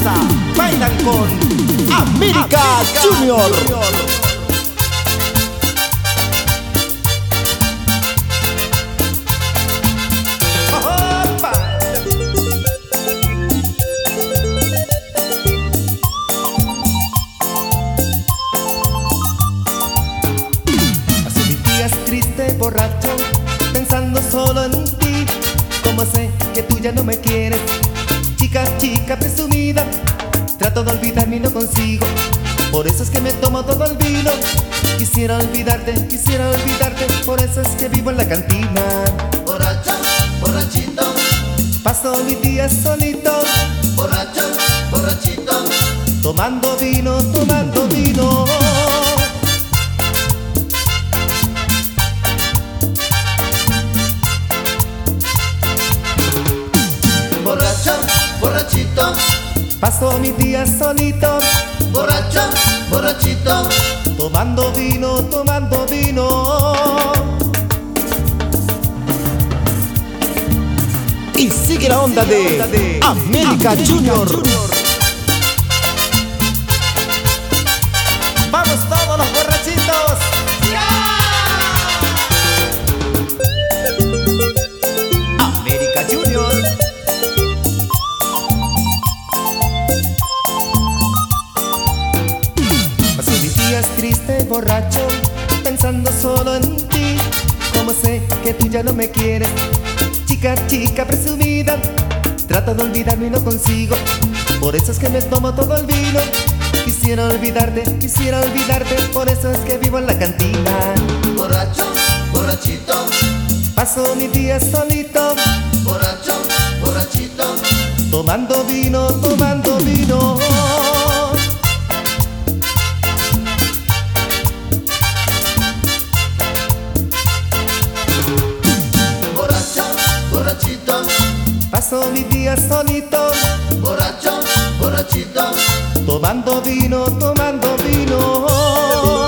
salsa bailan con América Junior. Paso mis días triste, borracho, pensando solo en ti. Como sé que tú ya no me quieres, chica, chica presumida, trato de olvidarme y no consigo. Por eso es que me tomo todo el vino. Quisiera olvidarte, por eso es que vivo en la cantina. Borracho, borrachito, paso mis días solito, borracho, borrachito, tomando vino, tomando vino. borracho, borrachito, Paso mis días solito, borracho, borrachito, tomando vino, tomando vino. Y sigue la onda de América Junior. Vamos todos los borrachitos. América Junior. Paso mis días triste, borracho, pensando solo en ti. Como sé que tú ya no me quieres, chica, chica presumida, trato de olvidarme y no consigo. Por eso es que me tomo todo el vino. Quisiera olvidarte, por eso es que vivo en la cantina. borracho, borrachito, Paso mis días solito, borracho, borrachito, tomando vino, tomando vino. borracho, borrachito, Paso mis días solito, borracho, borrachito, tomando vino, tomando vino.